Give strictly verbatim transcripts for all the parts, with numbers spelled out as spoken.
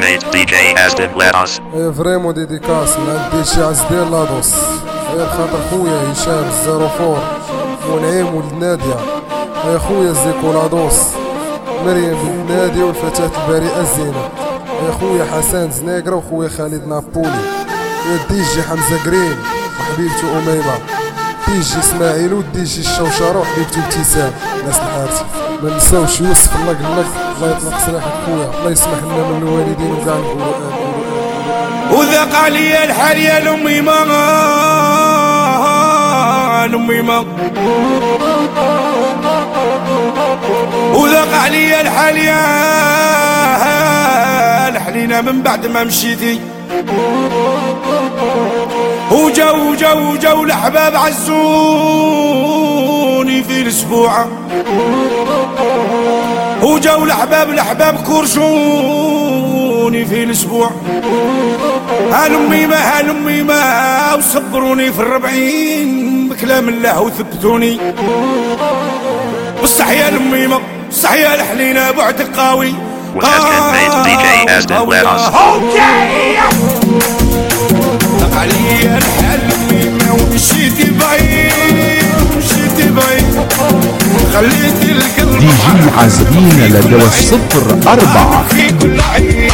mate دي جي Aston Lados. هي فريمون ديديكاس من عند دي جي عزدين لادوس. هي خاطر خويا هشام زيرو فور ونعيم ولد نادية. هي خويا زيكو لادوس مريم بنت نادية والفتاة البريئة الزينة. هي خويا حسن زنيقرة وخويا خالد نابولي. هي دي جي حمزة قرين وحبيبتو أميمة. دي جي اسماعيل ودي جي الشوشرة وحبيبتو ابتسام. ناس الحارتي ما نساوش يوسف الله يقلق الله يطلق سراحك خويا الله يسمح لنا من الوالدين وكاع نقولوا امين. وذاق عليا الحال يا لامي ما لامي ما وذاق عليا الحال يا الحلينا من بعد ما مشيتي وجاو جاو جاو الأحباب عزوني في الأسبوع وجاو الأحباب الأحباب كرشوني في الأسبوع. هالمي ما هالمي ما وصبروني في الربعين بكلام الله وثبتوني. بصح يا لمي ما بصح يا الحلينا بعد قاوي Aston mate دي جي Aston Lados. عليا الحال ما ومشيتي بعيد ومشيتي بعيد خليتي القلب دي جي عازمين لدى الصفر أربعة في كل عين.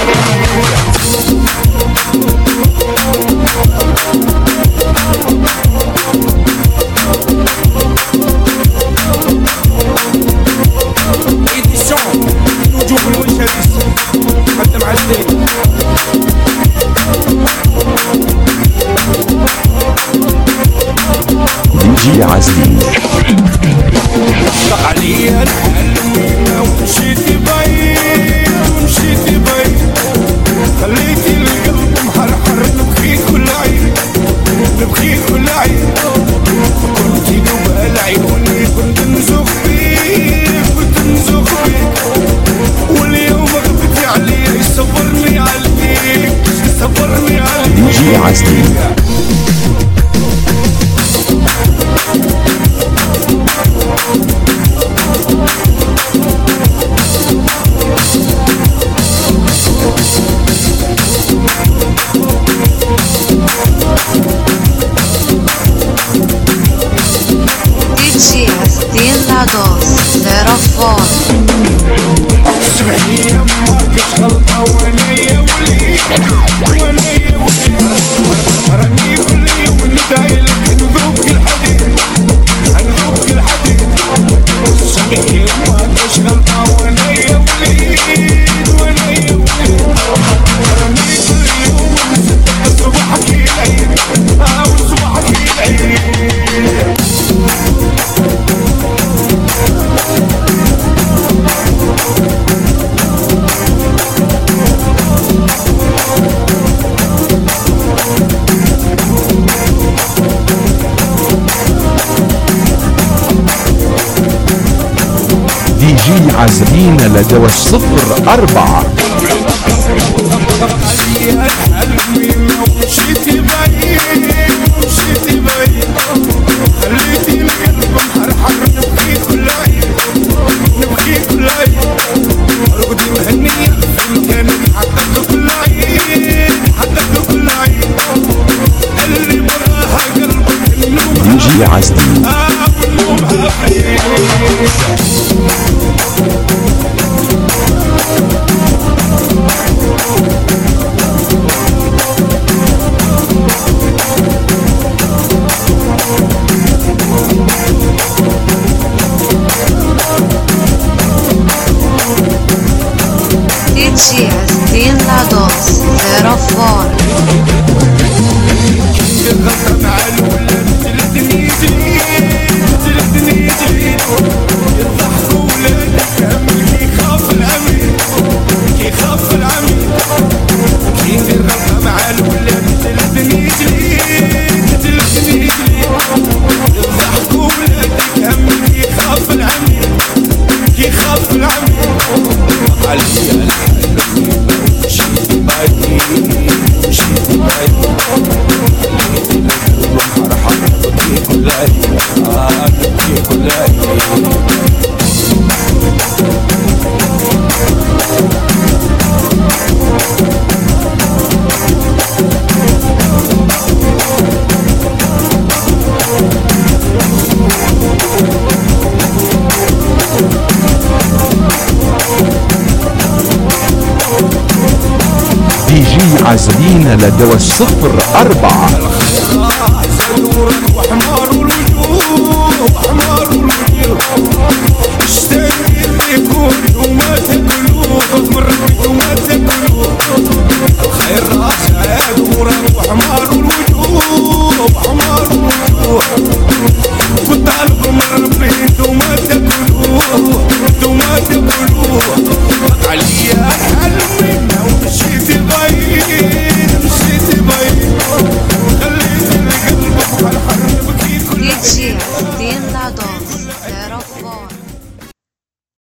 نجوم الوشاديس قدم عزين دي جي عازمين. عليا الحال ومشيتي بعيد ومشيتي بعيد خليتي القلب محرحر نبكي كل عين نبكي كل عين. كنتي نوبة عيوني كنت نزوق فيك كنت نزوق فيك واليوم غبتي عليا صبرني عليك صبرني عليك. دي جي عازمين. Lados zero four. سمعني ما فيش غلطة وليا وليا وليا راني كل يوم ندعي لك نذوق الحديد نذوق الحديد. سمعني ما فيش غلطة وليا وليا وليا راني كل يوم صباحك العيد اه وصباحك العيد. دي جي عازمين لدى الصفر أربعة. ومشيتي بعيد ومشيتي بعيد خليتي القلب محرحر نبكي كل عين نبكي كل عين. رقدي مهنية في مكانك حدك كل عين حدك كل عين. اللي براها قلبك النوم دي جي عازمين. اه والنوم عافية. دي جي Aston Lados zero four. الغلطة مع الولاد تلتني جريد تلتني جريد يضحكوا ولادك همك يخاف العميد يخاف العميد. كيف الغلطة مع الولاد تلتني جريد تلتني جريد يضحكوا ولادك همك يخاف العميد يخاف العميد. عليا الحال مشيتي بعيد مشيتي بعيد كل من لدوش صفر أربعة. وحمار الوجوه وحمار الوجوه اشتاق لكم وما تاكلوه مرت وما تاكلوه الخير راسك ورد وحمار الوجوه وحمار الوجوه وطالب من ربي انتو ما تاكلوه انتو ما تاكلوه عليا حلمي ومشيت بعيد مشيت بعيد خليت القلب على حرب كيف D J Delados zero four